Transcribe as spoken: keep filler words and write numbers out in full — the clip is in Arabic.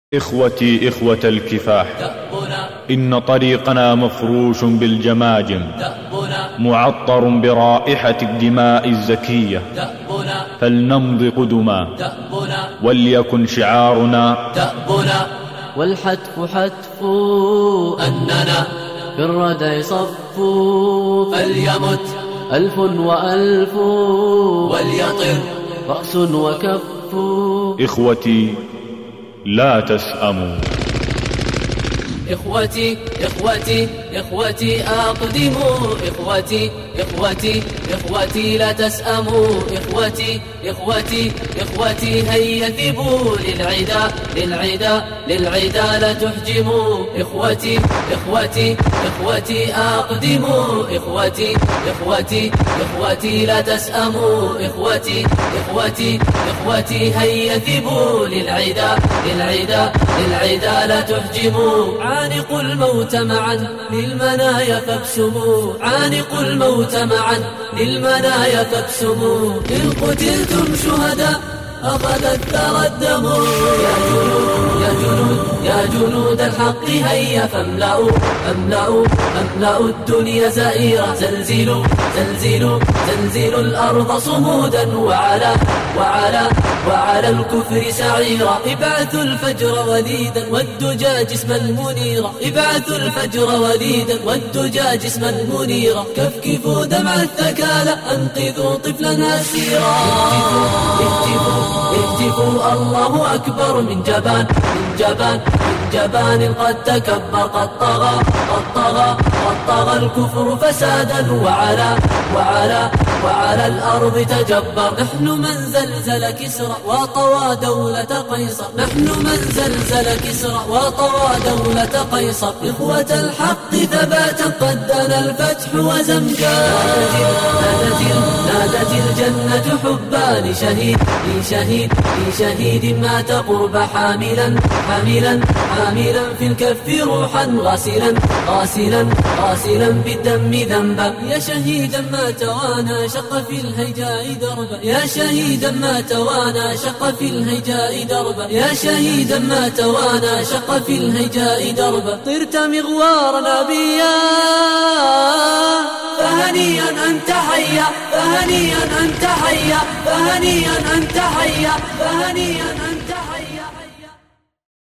إخوتي إخوة الكفاح، إن طريقنا مفروش بالجماجم، معطر برائحة الدماء الزكية، فلنمض قدما وليكن شعارنا دأبنا. والحتف حتف أننا في الردع صف، فليمت ألف وألف وليطر رأس وكف. إخوتي لا تسأموا. إخوتي إخوتي إخوتي أقدموا، إخوتي إخوتي إخوتي لا تسأموا، إخوتي إخوتي إخوتي هيا ثبوا للعدا للعدا للعدا لا تحجموا. إخوتي إخوتي إخوتي أقدموا، إخوتي إخوتي إخوتي لا تسأموا، إخوتي إخوتي إخوتي هيا ثبوا للعدا للعدا للعدا لا تحجموا. عانقوا الموت معا للمنايا فابسموا، عانقوا الموت معا للمنايا فابسموا. إن قتلتم شهداء أخذ الثرى الدم. يا جنود يا جنود يا جنود الحق هيا فاملأوا املأوا املأوا الدنيا زائرة. زلزلوا زلزلوا زلزلوا الأرض صمودا وعلى وعلى وعلى الكفر سعيرا. ابعثوا الفجر وليدا والدجى جسما منيرا، ابعثوا الفجر وليدا والدجى جسما منيرا. كفكفوا دمع الثكالى انقذوا طفلا اسيرا. اهتفوا اهتفوا الله أكبر من جبان من جبان من جبان قد تكبر. قد طغى قد طغى قد طغى الكفر فسادا وعلى وعلى وعلى الأرض تجبر. نحن من زلزل كسرى وطوى دولة قيصر، نحن من زلزل كسرى وطوى دولة قيصر. إخوة الحق ثباتا قد دنا الفتح وزمجا. نادت نادت الجنة حبا لشهيد لشهيد لشهيد مات قرب حاملا حاملا حاملا في الكف روحا غاسلا غاسلا غاسلا بالدم ذنبا. يا شهيدا ما توانى شق في الهيجاء دربا، يا شهيدا ما توانى شق في الهيجاء دربا، يا شهيدا ما توانى شق في الهيجاء دربا. طرت مغوار نبيا فهنيئا أنت حيا، فهنيئا أنت حيا، فهنيئا أنت حيا، فهنيئا